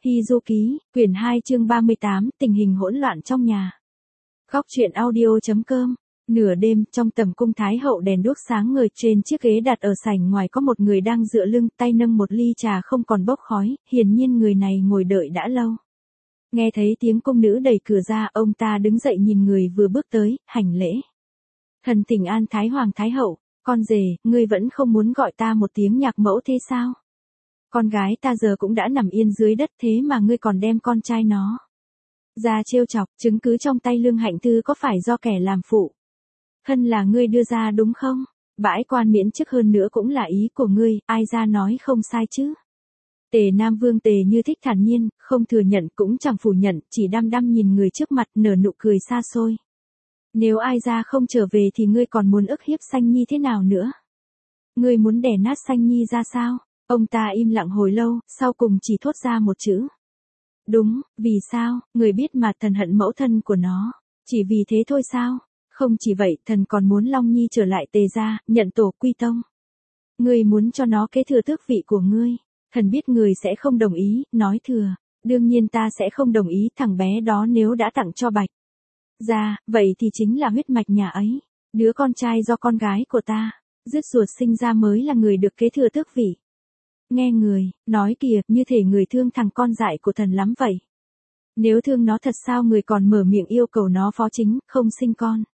Hy Du Ký, quyển 2 chương 38, tình hình hỗn loạn trong nhà. Góc truyện audio.com. Nửa đêm, trong tầm cung thái hậu đèn đuốc sáng ngời, trên chiếc ghế đặt ở sảnh ngoài có một người đang dựa lưng, tay nâng một ly trà không còn bốc khói, hiển nhiên người này ngồi đợi đã lâu. Nghe thấy tiếng cung nữ đẩy cửa ra, ông ta đứng dậy nhìn người vừa bước tới, hành lễ. Thần thỉnh an Thái Hoàng Thái Hậu, con rể, ngươi vẫn không muốn gọi ta một tiếng nhạc mẫu thế sao? Con gái ta giờ cũng đã nằm yên dưới đất thế mà ngươi còn đem con trai nó ra trêu chọc, chứng cứ trong tay Lương Hạnh Thư có phải do kẻ làm phụ thân là ngươi đưa ra đúng không? Bãi quan miễn chức hơn nữa cũng là ý của ngươi, ai ra nói không sai chứ? Tề Nam Vương Tề Như Thích thản nhiên, không thừa nhận cũng chẳng phủ nhận, chỉ đăm đăm nhìn người trước mặt nở nụ cười xa xôi. Nếu ai ra không trở về thì ngươi còn muốn ức hiếp Sanh Nhi thế nào nữa? Ngươi muốn đè nát Sanh Nhi ra sao? Ông ta im lặng hồi lâu, sau cùng chỉ thốt ra một chữ. Đúng, vì sao, người biết mà thần hận mẫu thân của nó. Chỉ vì thế thôi sao? Không chỉ vậy, thần còn muốn Long Nhi trở lại Tề gia, nhận tổ quy tông. Ngươi muốn cho nó kế thừa tước vị của ngươi. Thần biết người sẽ không đồng ý, nói thừa. Đương nhiên ta sẽ không đồng ý, thằng bé đó nếu đã tặng cho Bạch gia, vậy thì chính là huyết mạch nhà ấy. Đứa con trai do con gái của ta dứt ruột sinh ra mới là người được kế thừa tước vị. Nghe người nói kìa, như thể người thương thằng con dại của thần lắm vậy. Nếu thương nó thật sao người còn mở miệng yêu cầu nó phó chính, không sinh con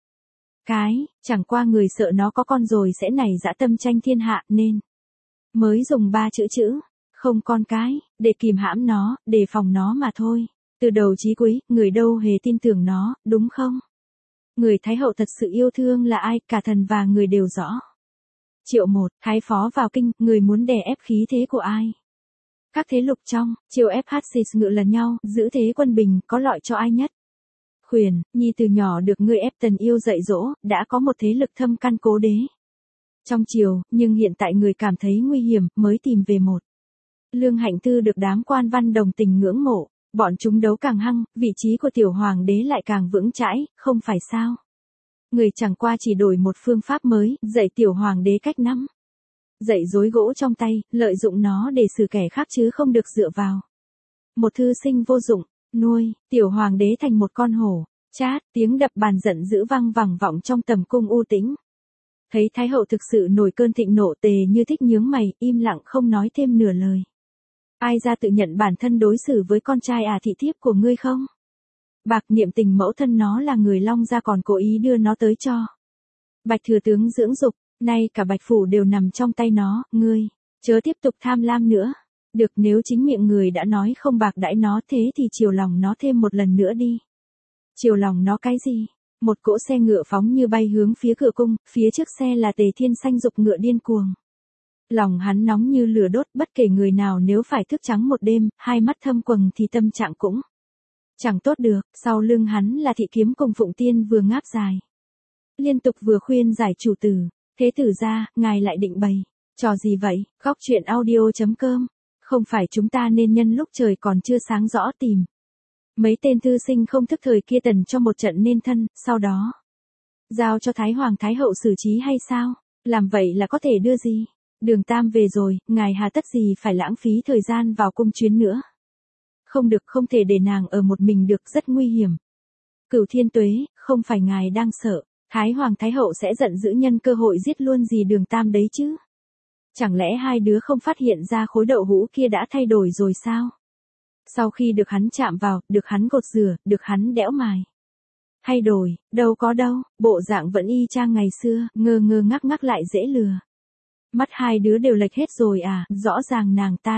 chẳng qua người sợ nó có con rồi sẽ nảy dã tâm tranh thiên hạ nên mới dùng 3 chữ không con cái, để kìm hãm nó, đề phòng nó mà thôi. Từ đầu chí cuối, người đâu hề tin tưởng nó, đúng không? Người Thái Hậu thật sự yêu thương là ai, cả thần và người đều rõ. Triệu 1, Thái Phó vào kinh, người muốn đè ép khí thế của ai? Các thế lục trong, Triệu ép Hatsis ngự lần nhau, giữ thế quân bình, có lợi cho ai nhất? Khuyển, Nhi từ nhỏ được ngươi ép tần yêu dạy dỗ, đã có một thế lực thâm căn cố đế trong triều, nhưng hiện tại người cảm thấy nguy hiểm, mới tìm về một. Lương Hạnh Thư được đám quan văn đồng tình ngưỡng mộ, bọn chúng đấu càng hăng, vị trí của tiểu hoàng đế lại càng vững chãi, không phải sao? Người chẳng qua chỉ đổi một phương pháp mới, dạy tiểu hoàng đế cách nắm dạy dối gỗ trong tay, lợi dụng nó để xử kẻ khác chứ không được dựa vào một thư sinh vô dụng, nuôi tiểu hoàng đế thành một con hổ. Chát, tiếng đập bàn giận dữ vang vẳng vọng trong tầm cung u tĩnh. Thấy Thái Hậu thực sự nổi cơn thịnh nộ, Tề Như Thích nhướng mày, im lặng không nói thêm nửa lời. Ai ra tự nhận bản thân đối xử với con trai thị thiếp của ngươi không? Bạc niệm tình mẫu thân nó là người Long gia còn cố ý đưa nó tới cho Bạch thừa tướng dưỡng dục, nay cả Bạch phủ đều nằm trong tay nó, ngươi chớ tiếp tục tham lam nữa. Được, nếu chính miệng người đã nói không bạc đãi nó thế thì chiều lòng nó thêm một lần nữa đi. Chiều lòng nó cái gì? Một cỗ xe ngựa phóng như bay hướng phía cửa cung, phía trước xe là Tề Thiên Xanh giục ngựa điên cuồng. Lòng hắn nóng như lửa đốt, bất kể người nào nếu phải thức trắng một đêm, hai mắt thâm quầng thì tâm trạng cũng chẳng tốt được. Sau lưng hắn là Thị Kiếm cùng Phụng Tiên vừa ngáp dài, liên tục vừa khuyên giải chủ tử. Thế tử gia, ngài lại định bày trò gì vậy? Góc truyện audio.com. Không phải chúng ta nên nhân lúc trời còn chưa sáng rõ tìm mấy tên thư sinh không thức thời kia tần cho một trận nên thân, sau đó giao cho Thái Hoàng Thái Hậu xử trí hay sao? Làm vậy là có thể đưa gì? Đường Tam về rồi, ngài hà tất gì phải lãng phí thời gian vào cung chuyến nữa? Không được, không thể để nàng ở một mình được, rất nguy hiểm. Cửu Thiên Tuế, không phải ngài đang sợ Thái Hoàng Thái Hậu sẽ giận dữ nhân cơ hội giết luôn gì Đường Tam đấy chứ? Chẳng lẽ hai đứa không phát hiện ra khối đậu hũ kia đã thay đổi rồi sao? Sau khi được hắn chạm vào, được hắn gột rửa, được hắn đẽo mài thay đổi, đâu có đâu, bộ dạng vẫn y chang ngày xưa, ngơ ngơ ngắc ngắc lại dễ lừa. Mắt hai đứa đều lệch hết rồi à, rõ ràng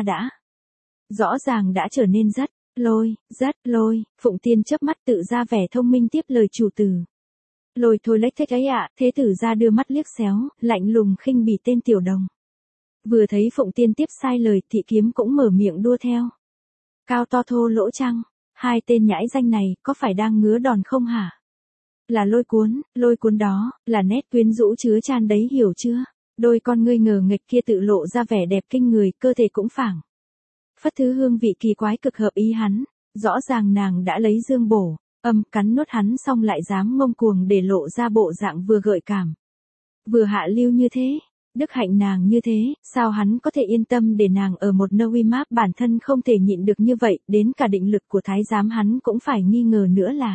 đã trở nên rất lôi. Phụng Tiên chớp mắt tự ra vẻ thông minh tiếp lời chủ tử. Lôi thôi lếch thếch ấy ạ, thế tử ra đưa mắt liếc xéo, lạnh lùng khinh bỉ tên tiểu đồng. Vừa thấy Phụng Tiên tiếp sai lời, Thị Kiếm cũng mở miệng đua theo. Cao to thô lỗ chăng? Hai tên nhãi danh này, có phải đang ngứa đòn không hả? Là lôi cuốn đó, là nét quyến rũ chứa chan đấy hiểu chưa? Đôi con ngươi ngờ nghệch kia tự lộ ra vẻ đẹp kinh người, cơ thể cũng phảng phất thứ hương vị kỳ quái cực hợp ý hắn. Rõ ràng nàng đã lấy dương bổ, cắn nuốt hắn xong lại dám ngông cuồng để lộ ra bộ dạng vừa gợi cảm vừa hạ lưu như thế. Đức hạnh nàng như thế, sao hắn có thể yên tâm để nàng ở một nơi uy máp bản thân không thể nhịn được như vậy, đến cả định lực của thái giám hắn cũng phải nghi ngờ nữa là.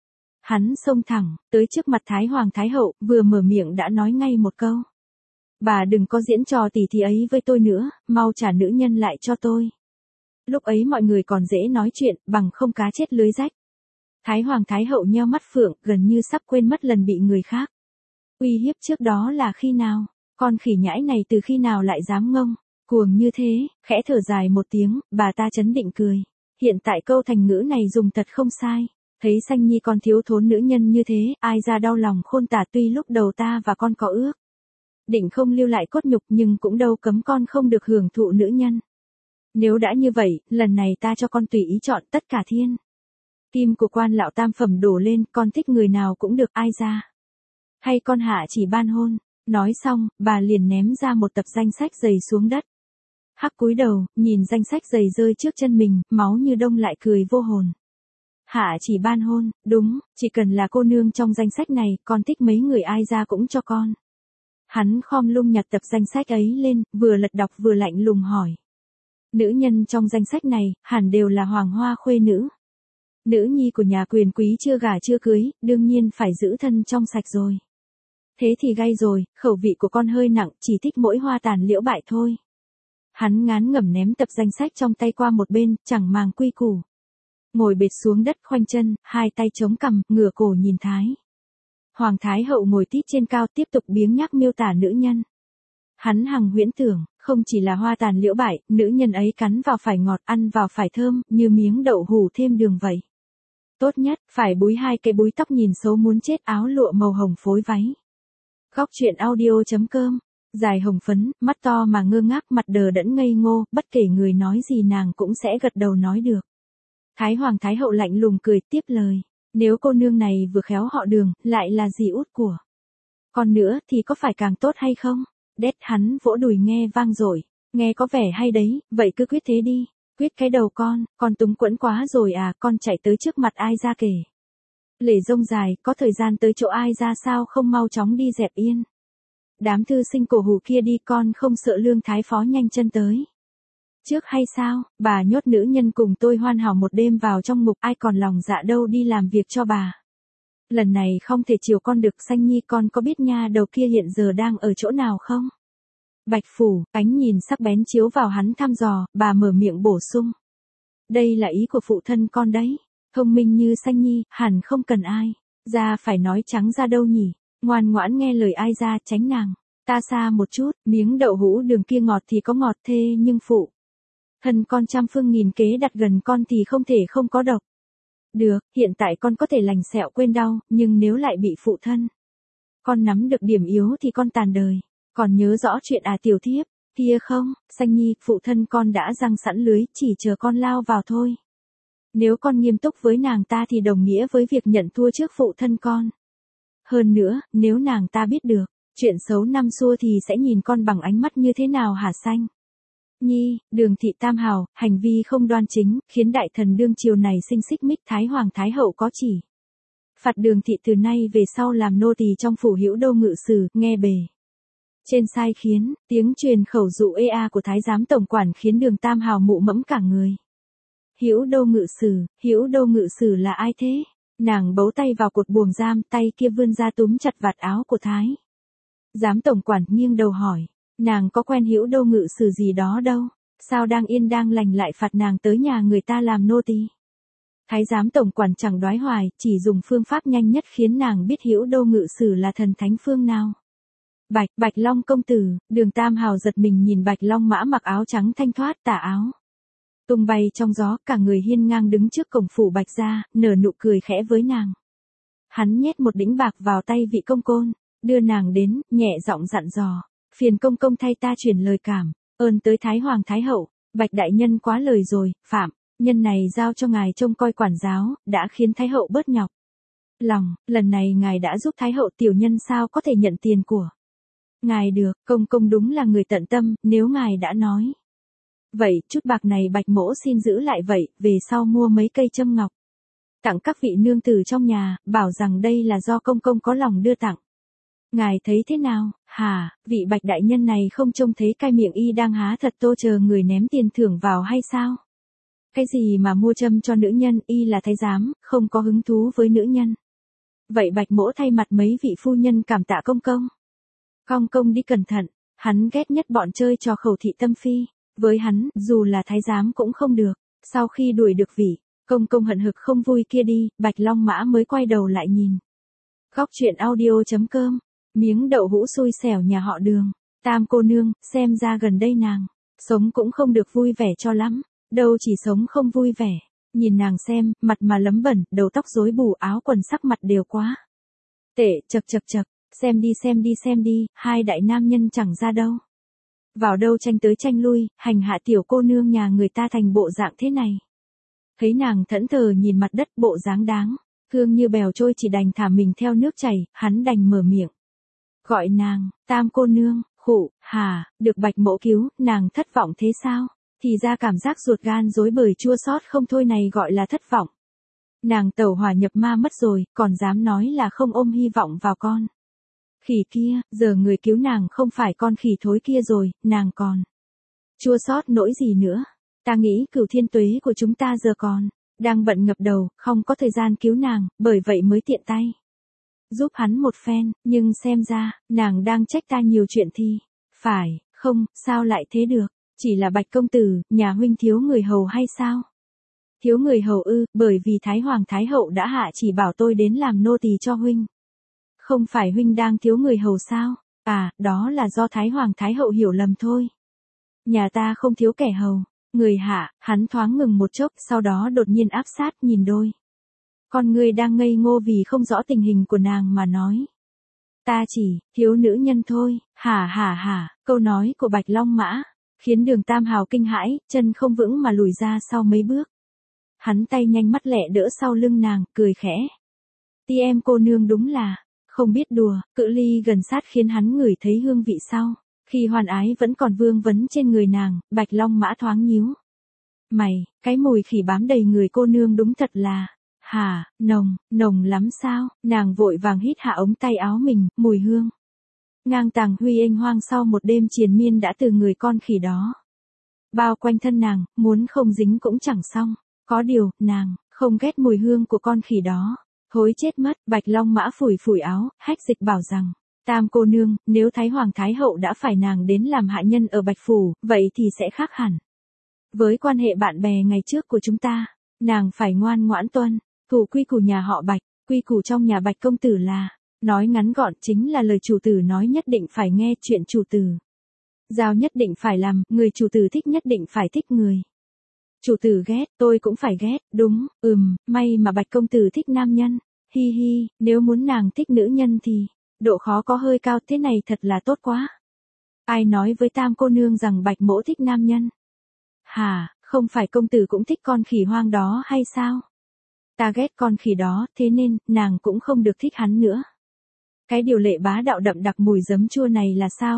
Hắn xông thẳng, tới trước mặt Thái Hoàng Thái Hậu, vừa mở miệng đã nói ngay một câu. Bà đừng có diễn trò tỉ thí ấy với tôi nữa, mau trả nữ nhân lại cho tôi. Lúc ấy mọi người còn dễ nói chuyện, bằng không cá chết lưới rách. Thái Hoàng Thái Hậu nheo mắt phượng, gần như sắp quên mất lần bị người khác uy hiếp trước đó là khi nào. Con khỉ nhãi này từ khi nào lại dám ngông, cuồng như thế, khẽ thở dài một tiếng, bà ta chấn định cười. Hiện tại câu thành ngữ này dùng thật không sai. Thấy Sanh Nhi con thiếu thốn nữ nhân như thế, ai ra đau lòng khôn tả, tuy lúc đầu ta và con có ước định không lưu lại cốt nhục nhưng cũng đâu cấm con không được hưởng thụ nữ nhân. Nếu đã như vậy, lần này ta cho con tùy ý chọn tất cả thiên. Kim của quan lão tam phẩm đổ lên, con thích người nào cũng được, ai ra. Hay con hạ chỉ ban hôn. Nói xong, bà liền ném ra một tập danh sách giày xuống đất. Hắc cúi đầu, nhìn danh sách giày rơi trước chân mình, máu như đông lại cười vô hồn. Hạ chỉ ban hôn, đúng, chỉ cần là cô nương trong danh sách này, con thích mấy người ai ra cũng cho con. Hắn khom lung nhặt tập danh sách ấy lên, vừa lật đọc vừa lạnh lùng hỏi. Nữ nhân trong danh sách này, hẳn đều là hoàng hoa khuê nữ. Nữ nhi của nhà quyền quý chưa gả chưa cưới, đương nhiên phải giữ thân trong sạch rồi. Thế thì gay rồi, khẩu vị của con hơi nặng, chỉ thích mỗi hoa tàn liễu bại thôi. Hắn ngán ngẩm ném tập danh sách trong tay qua một bên, chẳng màng quy củ. Ngồi bệt xuống đất khoanh chân, hai tay chống cằm, ngửa cổ nhìn Thái Hoàng Thái Hậu ngồi tít trên cao tiếp tục biếng nhác miêu tả nữ nhân. Hắn hằng huyễn tưởng, không chỉ là hoa tàn liễu bại, nữ nhân ấy cắn vào phải ngọt, ăn vào phải thơm, như miếng đậu hủ thêm đường vậy. Tốt nhất, phải búi hai cái búi tóc nhìn xấu muốn chết, áo lụa màu hồng phối váy. Góc truyện audio.com. Dài hồng phấn, mắt to mà ngơ ngác, mặt đờ đẫn ngây ngô, bất kể người nói gì nàng cũng sẽ gật đầu nói được. Thái Hoàng Thái Hậu lạnh lùng cười tiếp lời. Nếu cô nương này vừa khéo họ Đường, lại là dì út của còn nữa thì có phải càng tốt hay không? Đét hắn vỗ đùi nghe vang dội. Nghe có vẻ hay đấy, vậy cứ quyết thế đi. Quyết cái đầu con túng quẫn quá rồi à, con chạy tới trước mặt ai ra kể. Lễ rông dài, có thời gian tới chỗ ai ra sao không mau chóng đi dẹp yên. Đám thư sinh cổ hủ kia đi, con không sợ Lương Thái Phó nhanh chân tới. Trước hay sao, bà nhốt nữ nhân cùng tôi hoàn hảo một đêm vào trong ngục, ai còn lòng dạ đâu đi làm việc cho bà. Lần này không thể chiều con được. Sanh Nhi, con có biết nha đầu kia hiện giờ đang ở chỗ nào không? Bạch Phủ, ánh nhìn sắc bén chiếu vào hắn thăm dò, bà mở miệng bổ sung. Đây là ý của phụ thân con đấy. Thông minh như Sanh Nhi, hẳn không cần ai ra phải nói trắng ra đâu nhỉ. Ngoan ngoãn nghe lời ai ra, tránh nàng ta xa một chút. Miếng đậu hũ đường kia ngọt thì có ngọt thê, nhưng phụ thân con trăm phương nghìn kế đặt gần con thì không thể không có độc. Được, hiện tại con có thể lành sẹo quên đau, nhưng nếu lại bị phụ thân con nắm được điểm yếu thì con tàn đời. Còn nhớ rõ chuyện tiểu thiếp kia không? Sanh Nhi, phụ thân con đã giăng sẵn lưới, chỉ chờ con lao vào thôi. Nếu con nghiêm túc với nàng ta thì đồng nghĩa với việc nhận thua trước phụ thân con. Hơn nữa, nếu nàng ta biết được chuyện xấu năm xưa thì sẽ nhìn con bằng ánh mắt như thế nào hả Sanh Nhi? Đường thị tam hào, hành vi không đoan chính, khiến đại thần đương triều này sinh xích mích. Thái Hoàng Thái Hậu có chỉ phạt Đường thị từ nay về sau làm nô tỳ trong phủ Hữu Đô ngự sử, nghe bề trên sai khiến. Tiếng truyền khẩu dụ của thái giám tổng quản khiến Đường tam hào mụ mẫm cả người. Hữu Đô ngự sử là ai thế? Nàng bấu tay vào cột buồng giam, tay kia vươn ra túm chặt vạt áo của Thái giám tổng quản, nghiêng đầu hỏi. Nàng có quen Hữu Đô ngự sử gì đó đâu, sao đang yên đang lành lại phạt nàng tới nhà người ta làm nô tỳ? Thái giám tổng quản chẳng đoái hoài, chỉ dùng phương pháp nhanh nhất khiến nàng biết Hữu Đô ngự sử là thần thánh phương nào. Bạch Long công tử. Đường tam hào giật mình nhìn Bạch Long mã mặc áo trắng thanh thoát, tà áo tung bay trong gió, cả người hiên ngang đứng trước cổng phủ Bạch gia, nở nụ cười khẽ với nàng. Hắn nhét một đĩnh bạc vào tay vị công côn, đưa nàng đến, nhẹ giọng dặn dò. Phiền công công thay ta chuyển lời cảm ơn tới Thái Hoàng Thái Hậu. Bạch đại nhân quá lời rồi, phạm nhân này giao cho ngài trông coi quản giáo, đã khiến Thái Hậu bớt nhọc lòng. Lần này ngài đã giúp Thái Hậu, tiểu nhân sao có thể nhận tiền của ngài được. Công công đúng là người tận tâm, nếu ngài đã nói vậy, chút bạc này Bạch mỗ xin giữ lại vậy, về sau mua mấy cây châm ngọc tặng các vị nương tử trong nhà, bảo rằng đây là do công công có lòng đưa tặng Ngài thấy thế nào, hả, vị Bạch đại nhân này không trông thấy cai miệng y đang há thật tô chờ người ném tiền thưởng vào hay sao? Cái gì mà mua châm cho nữ nhân, y là thái giám, không có hứng thú với nữ nhân. Vậy Bạch mỗ thay mặt mấy vị phu nhân cảm tạ công công. Công công đi cẩn thận, hắn ghét nhất bọn chơi trò khẩu thị tâm phi. Với hắn, dù là thái giám cũng không được. Sau khi đuổi được vị công công hận hực không vui kia đi, Bạch Long Mã mới quay đầu lại nhìn. Góc truyện audio.com. Miếng đậu hũ xui xẻo nhà họ Đường. Tam cô nương, xem ra gần đây nàng sống cũng không được vui vẻ cho lắm. Đâu chỉ sống không vui vẻ. Nhìn nàng xem, mặt mà lấm bẩn, đầu tóc rối bù, áo quần sắc mặt đều quá tệ, chật. Xem đi, hai đại nam nhân chẳng ra đâu. Vào đâu tranh tới tranh lui, hành hạ tiểu cô nương nhà người ta thành bộ dạng thế này. Thấy nàng thẫn thờ nhìn mặt đất bộ dáng đáng thương như bèo trôi, chỉ đành thả mình theo nước chảy, hắn đành mở miệng. Gọi nàng, Tam cô nương, khụ, hà, được Bạch mỗ cứu, nàng thất vọng thế sao? Thì ra cảm giác ruột gan rối bời chua xót không thôi này gọi là thất vọng. Nàng tẩu hỏa nhập ma mất rồi, còn dám nói là không ôm hy vọng vào con khỉ kia, giờ người cứu nàng không phải con khỉ thối kia rồi, nàng còn chua xót nỗi gì nữa. Ta nghĩ Cửu Thiên Tuế của chúng ta giờ còn đang bận ngập đầu, không có thời gian cứu nàng, bởi vậy mới tiện tay giúp hắn một phen, nhưng xem ra, nàng đang trách ta nhiều chuyện thì phải, không, sao lại thế được, chỉ là Bạch công tử, nhà huynh thiếu người hầu hay sao? Thiếu người hầu ư, bởi vì Thái Hoàng Thái Hậu đã hạ chỉ bảo tôi đến làm nô tỳ cho huynh. Không phải huynh đang thiếu người hầu sao? À, đó là do Thái Hoàng Thái Hậu hiểu lầm thôi. Nhà ta không thiếu kẻ hầu. Người hạ, hắn thoáng ngừng một chốc, sau đó đột nhiên áp sát nhìn đôi con ngươi đang ngây ngô vì không rõ tình hình của nàng mà nói. Ta chỉ thiếu nữ nhân thôi, hả, câu nói của Bạch Long Mã khiến Đường Tam Hào kinh hãi, chân không vững mà lùi ra sau mấy bước. Hắn tay nhanh mắt lẹ đỡ sau lưng nàng, cười khẽ. Ti em cô nương đúng là không biết đùa, cự ly gần sát khiến hắn ngửi thấy hương vị sau. Khi hoàn ái vẫn còn vương vấn trên người nàng, Bạch Long Mã thoáng nhíu mày, cái mùi khỉ bám đầy người cô nương đúng thật là, nồng lắm sao? Nàng vội vàng hít hạ ống tay áo mình, mùi hương ngang tàng huy ênh hoang sau một đêm triền miên đã từ người con khỉ đó bao quanh thân nàng, muốn không dính cũng chẳng xong. Có điều, nàng không ghét mùi hương của con khỉ đó. Thối chết mất, Bạch Long Mã phủi áo, hách dịch bảo rằng, Tam cô nương, nếu Thái Hoàng Thái Hậu đã phải nàng đến làm hạ nhân ở Bạch Phủ, vậy thì sẽ khác hẳn. Với quan hệ bạn bè ngày trước của chúng ta, nàng phải ngoan ngoãn tuân thủ quy củ nhà họ Bạch, quy củ trong nhà Bạch công tử là, nói ngắn gọn chính là lời chủ tử nói nhất định phải nghe, chuyện chủ tử giao nhất định phải làm, người chủ tử thích nhất định phải thích người chủ tử ghét, tôi cũng phải ghét, đúng, may mà Bạch công tử thích nam nhân, hi, nếu muốn nàng thích nữ nhân thì, độ khó có hơi cao, thế này thật là tốt quá. Ai nói với Tam cô nương rằng Bạch mỗ thích nam nhân? Hả, không phải công tử cũng thích con khỉ hoang đó hay sao? Ta ghét con khỉ đó, thế nên, nàng cũng không được thích hắn nữa. Cái điều lệ bá đạo đậm đặc mùi giấm chua này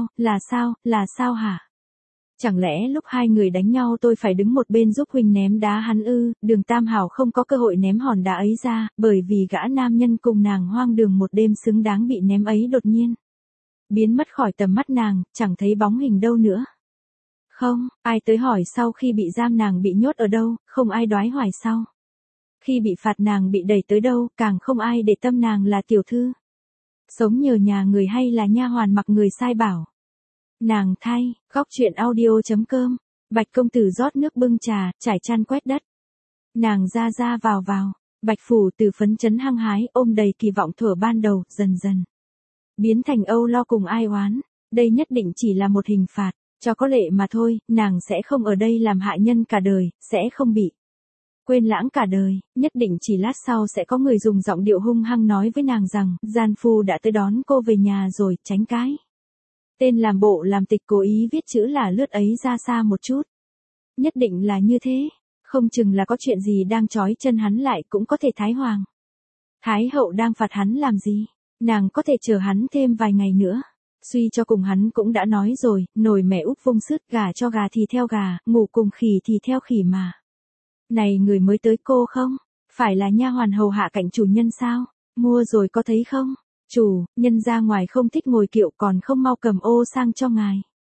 là sao hả? Chẳng lẽ lúc hai người đánh nhau tôi phải đứng một bên giúp huynh ném đá hắn ư? Đường Tam Hảo không có cơ hội ném hòn đá ấy ra, bởi vì gã nam nhân cùng nàng hoang đường một đêm xứng đáng bị ném ấy đột nhiên biến mất khỏi tầm mắt nàng, chẳng thấy bóng hình đâu nữa. Không, ai tới hỏi sau khi bị giam nàng bị nhốt ở đâu, không ai đoái hoài sau. Khi bị phạt nàng bị đẩy tới đâu, càng không ai để tâm nàng là tiểu thư sống nhờ nhà người hay là nha hoàn mặc người sai bảo nàng thay. Góc truyện audio.com. Bạch công tử rót nước bưng trà, trải chăn quét đất. Nàng ra vào. Bạch Phủ từ phấn chấn hăng hái, ôm đầy kỳ vọng thuở ban đầu, dần biến thành âu lo cùng ai oán. Đây nhất định chỉ là một hình phạt cho có lệ mà thôi, nàng sẽ không ở đây làm hạ nhân cả đời, sẽ không bị quên lãng cả đời, nhất định chỉ lát sau sẽ có người dùng giọng điệu hung hăng nói với nàng rằng, gian phu đã tới đón cô về nhà rồi, tránh cái tên làm bộ làm tịch cố ý viết chữ là lướt ấy ra xa một chút. Nhất định là như thế, không chừng là có chuyện gì đang trói chân hắn lại, cũng có thể Thái Hoàng Thái Hậu đang phạt hắn làm gì, nàng có thể chờ hắn thêm vài ngày nữa. Suy cho cùng hắn cũng đã nói rồi, nồi mẹ úp vung sứt, gà cho gà thì theo gà, ngủ cùng khỉ thì theo khỉ mà. Này người mới tới cô không? Phải là nha hoàn hầu hạ cạnh chủ nhân sao? Mua rồi có thấy không? Chủ, nhân ra ngoài không thích ngồi kiệu còn không mau cầm ô sang cho ngài.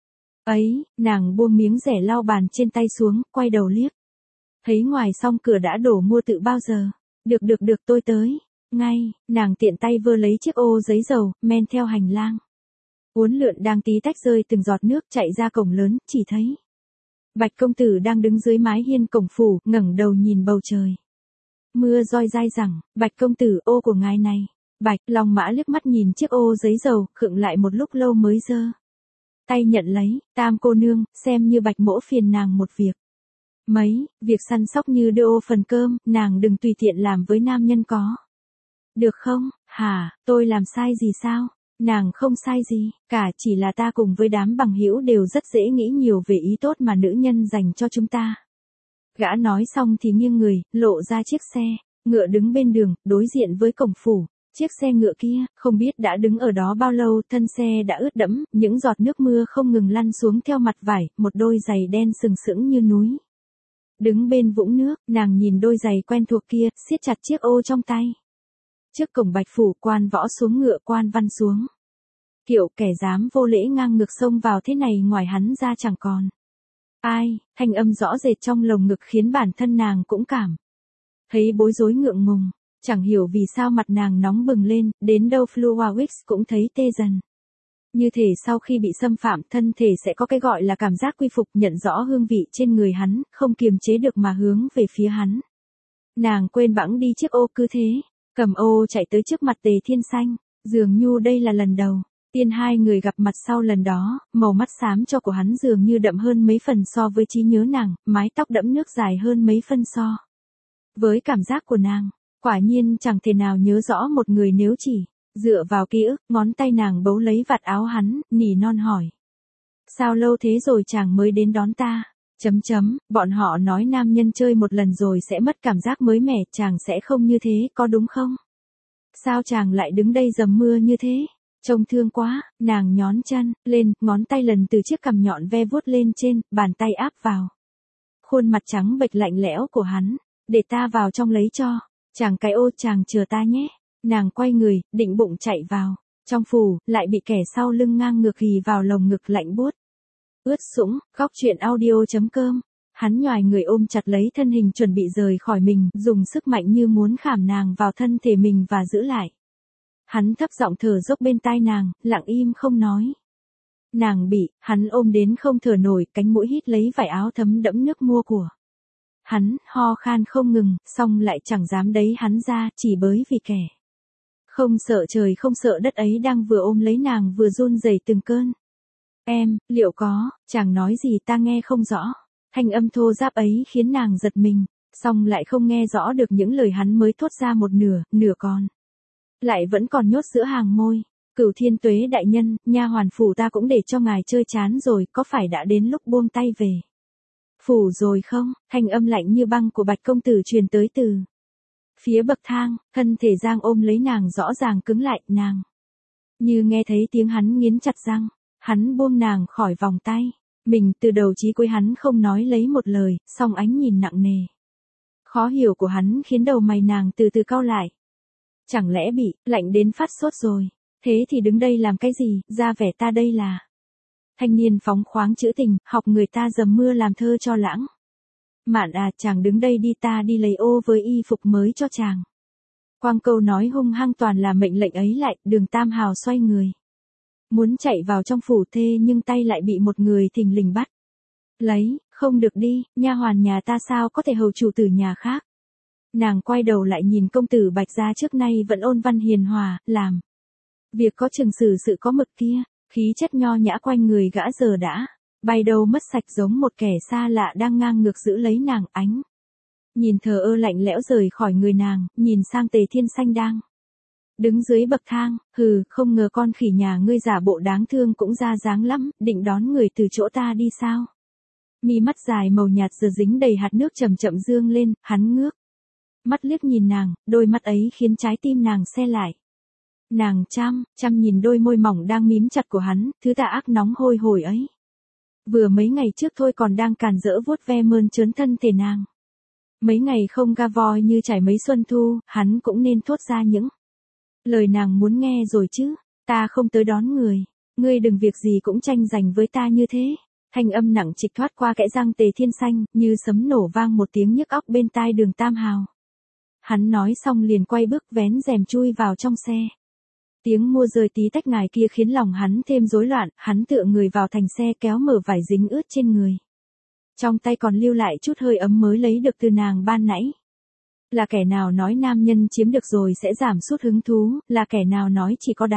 Ấy, nàng buông miếng rẻ lau bàn trên tay xuống, quay đầu liếc. Thấy ngoài xong cửa đã đổ mua tự bao giờ. Được tôi tới. Ngay, nàng tiện tay vơ lấy chiếc ô giấy dầu, men theo hành lang. Uốn lượn đang tí tách rơi từng giọt nước chạy ra cổng lớn, chỉ thấy. Bạch công tử đang đứng dưới mái hiên cổng phủ, ngẩng đầu nhìn bầu trời. Mưa roi dai rằng, Bạch công tử ô của ngài này. Bạch, Long Mã liếc mắt nhìn chiếc ô giấy dầu, khựng lại một lúc lâu mới giơ tay nhận lấy, Tam cô nương, xem như Bạch mỗ phiền nàng một việc. Mấy, việc săn sóc như đưa ô phần cơm, nàng đừng tùy tiện làm với nam nhân có. Được không, hả, tôi làm sai gì sao? Nàng không sai gì, cả chỉ là ta cùng với đám bằng hữu đều rất dễ nghĩ nhiều về ý tốt mà nữ nhân dành cho chúng ta. Gã nói xong thì nghiêng người, lộ ra chiếc xe, ngựa đứng bên đường, đối diện với cổng phủ. Chiếc xe ngựa kia, không biết đã đứng ở đó bao lâu, thân xe đã ướt đẫm, những giọt nước mưa không ngừng lăn xuống theo mặt vải, một đôi giày đen sừng sững như núi. Đứng bên vũng nước, nàng nhìn đôi giày quen thuộc kia, siết chặt chiếc ô trong tay. Trước cổng Bạch phủ, quan võ xuống ngựa, quan văn xuống. Kiểu kẻ dám vô lễ ngang ngược xông vào thế này ngoài hắn ra chẳng còn ai, thanh âm rõ rệt trong lồng ngực khiến bản thân nàng cũng cảm thấy bối rối ngượng ngùng. Chẳng hiểu vì sao mặt nàng nóng bừng lên, đến đâu Fluawix cũng thấy tê dần. Như thể sau khi bị xâm phạm, thân thể sẽ có cái gọi là cảm giác quy phục, nhận rõ hương vị trên người hắn, không kiềm chế được mà hướng về phía hắn. Nàng quên bẵng đi chiếc ô, cứ thế, cầm ô chạy tới trước mặt Tề Thiên Xanh, dường như đây là lần đầu tiên hai người gặp mặt sau lần đó, màu mắt xám cho của hắn dường như đậm hơn mấy phần so với trí nhớ nàng, mái tóc đẫm nước dài hơn mấy phân so với cảm giác của nàng. Quả nhiên chẳng thể nào nhớ rõ một người nếu chỉ dựa vào ký ức, ngón tay nàng bấu lấy vạt áo hắn, nỉ non hỏi. Sao lâu thế rồi chàng mới đến đón ta? Bọn họ nói nam nhân chơi một lần rồi sẽ mất cảm giác mới mẻ, chàng sẽ không như thế, có đúng không? Sao chàng lại đứng đây dầm mưa như thế? Trông thương quá, nàng nhón chân lên, ngón tay lần từ chiếc cằm nhọn ve vuốt lên trên, bàn tay áp vào khuôn mặt trắng bệch lạnh lẽo của hắn. Để ta vào trong lấy cho. Chàng cái ô, chàng chờ ta nhé. Nàng quay người, định bụng chạy vào trong phủ, lại bị kẻ sau lưng ngang ngược ghì vào lồng ngực lạnh buốt. Ướt sũng, góc chuyện audio.com. Hắn nhoài người ôm chặt lấy thân hình chuẩn bị rời khỏi mình, dùng sức mạnh như muốn khảm nàng vào thân thể mình và giữ lại. Hắn thấp giọng thở dốc bên tai nàng, lặng im không nói. Nàng bị hắn ôm đến không thở nổi, cánh mũi hít lấy vải áo thấm đẫm nước mưa của hắn, ho khan không ngừng, xong lại chẳng dám đấy hắn ra, chỉ bới vì kẻ không sợ trời không sợ đất ấy đang vừa ôm lấy nàng vừa run rẩy từng cơn. Em, liệu có, chàng nói gì ta nghe không rõ. Thanh âm thô ráp ấy khiến nàng giật mình, xong lại không nghe rõ được những lời hắn mới thốt ra một nửa còn lại vẫn còn nhốt giữa hàng môi. Cửu Thiên Tuế đại nhân, nha hoàn phủ ta cũng để cho ngài chơi chán rồi, có phải đã đến lúc buông tay về phủ rồi không? Thanh âm lạnh như băng của Bạch công tử truyền tới từ phía bậc thang, thân thể Giang ôm lấy nàng rõ ràng cứng lại, nàng như nghe thấy tiếng hắn nghiến chặt răng, hắn buông nàng khỏi vòng tay, mình từ đầu chí cuối hắn không nói lấy một lời, song ánh nhìn nặng nề khó hiểu của hắn khiến đầu mày nàng từ từ cau lại. Chẳng lẽ bị lạnh đến phát sốt rồi? Thế thì đứng đây làm cái gì, ra vẻ ta đây là thanh niên phóng khoáng trữ tình, học người ta dầm mưa làm thơ cho lãng mạn à, chàng đứng đây đi, ta đi lấy ô với y phục mới cho chàng. Quang câu nói hung hăng toàn là mệnh lệnh ấy lại, Đường Tam Hào xoay người muốn chạy vào trong phủ thê nhưng tay lại bị một người thình lình bắt lấy. Không được đi, nha hoàn nhà ta sao có thể hầu chủ tử nhà khác. Nàng quay đầu lại nhìn công tử Bạch gia trước nay vẫn ôn văn hiền hòa, làm việc có chừng xử sự có mực kia, khí chất nho nhã quanh người gã giờ đã bay đâu mất sạch, giống một kẻ xa lạ đang ngang ngược giữ lấy nàng. Ánh nhìn thờ ơ lạnh lẽo rời khỏi người nàng, nhìn sang Tề Thiên Xanh đang đứng dưới bậc thang. Hừ, không ngờ con khỉ nhà ngươi giả bộ đáng thương cũng ra dáng lắm, định đón người từ chỗ ta đi sao? Mi mắt dài màu nhạt giờ dính đầy hạt nước chậm chậm dương lên, hắn ngước mắt liếc nhìn nàng, đôi mắt ấy khiến trái tim nàng se lại. Nàng chăm nhìn đôi môi mỏng đang mím chặt của hắn, thứ tà ác nóng hôi hổi ấy. Vừa mấy ngày trước thôi còn đang càn rỡ vuốt ve mơn trớn thân thể nàng. Mấy ngày không ga voi như trải mấy xuân thu, hắn cũng nên thốt ra những Lời nàng muốn nghe rồi chứ, ta không tới đón người, ngươi đừng việc gì cũng tranh giành với ta như thế. Thanh âm nặng trịch thoát qua kẽ răng Tề Thiên Xanh, như sấm nổ vang một tiếng nhức óc bên tai Đường Tam Hào. Hắn nói xong liền quay bước vén rèm chui vào trong xe. Tiếng mua rơi tí tách ngài kia khiến lòng hắn thêm rối loạn, hắn tựa người vào thành xe kéo mở vải dính ướt trên người. Trong tay còn lưu lại chút hơi ấm mới lấy được từ nàng ban nãy. Là kẻ nào nói nam nhân chiếm được rồi sẽ giảm sút hứng thú, là kẻ nào nói chỉ có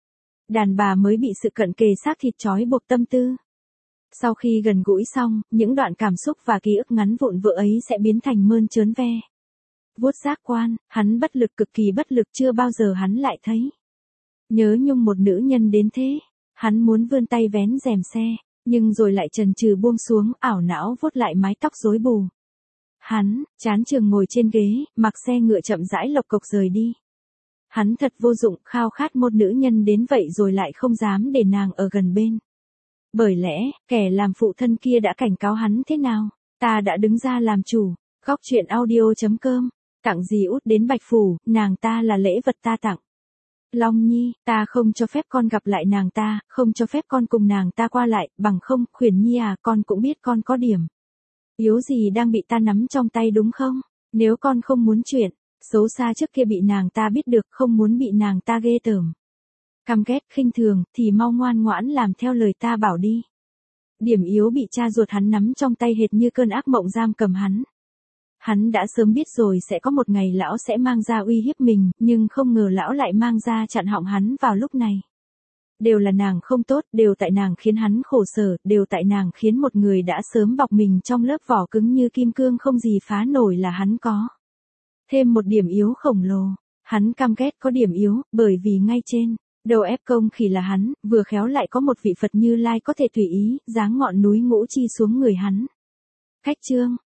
đàn bà mới bị sự cận kề xác thịt trói buộc tâm tư. Sau khi gần gũi xong, những đoạn cảm xúc và ký ức ngắn vụn vỡ ấy sẽ biến thành mơn trớn ve. Vuốt giác quan, hắn bất lực, cực kỳ bất lực, chưa bao giờ hắn lại thấy nhớ nhung một nữ nhân đến thế. Hắn muốn vươn tay vén rèm xe, nhưng rồi lại chần chừ buông xuống, ảo não vuốt lại mái tóc rối bù. Hắn, chán chường ngồi trên ghế, mặc xe ngựa chậm rãi lộc cộc rời đi. Hắn thật vô dụng, khao khát một nữ nhân đến vậy rồi lại không dám để nàng ở gần bên. Bởi lẽ, kẻ làm phụ thân kia đã cảnh cáo hắn thế nào? Ta đã đứng ra làm chủ. Góc truyện audio.com. Tặng gì út đến Bạch Phủ, nàng ta là lễ vật ta tặng. Long Nhi, ta không cho phép con gặp lại nàng ta, không cho phép con cùng nàng ta qua lại, bằng không, Khuyển Nhi à, con cũng biết con có điểm yếu gì đang bị ta nắm trong tay đúng không? Nếu con không muốn chuyện xấu xa trước kia bị nàng ta biết được, không muốn bị nàng ta ghê tởm, căm ghét, khinh thường, thì mau ngoan ngoãn làm theo lời ta bảo đi. Điểm yếu bị cha ruột hắn nắm trong tay hệt như cơn ác mộng giam cầm hắn. Hắn đã sớm biết rồi sẽ có một ngày lão sẽ mang ra uy hiếp mình, nhưng không ngờ lão lại mang ra chặn họng hắn vào lúc này. Đều là nàng không tốt, đều tại nàng khiến hắn khổ sở, đều tại nàng khiến một người đã sớm bọc mình trong lớp vỏ cứng như kim cương không gì phá nổi là hắn có thêm một điểm yếu khổng lồ. Hắn căm ghét có điểm yếu, bởi vì ngay trên đầu ép công khỉ là hắn, vừa khéo lại có một vị Phật Như Lai có thể tùy ý giáng ngọn núi Ngũ Chi xuống người hắn. Cách chương